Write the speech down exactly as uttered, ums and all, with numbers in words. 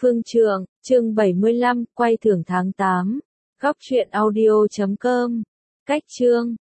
Phương Trượng, chương bảy mươi lăm, quay thưởng tháng tám. Góc truyện audio chấm com. Cách chương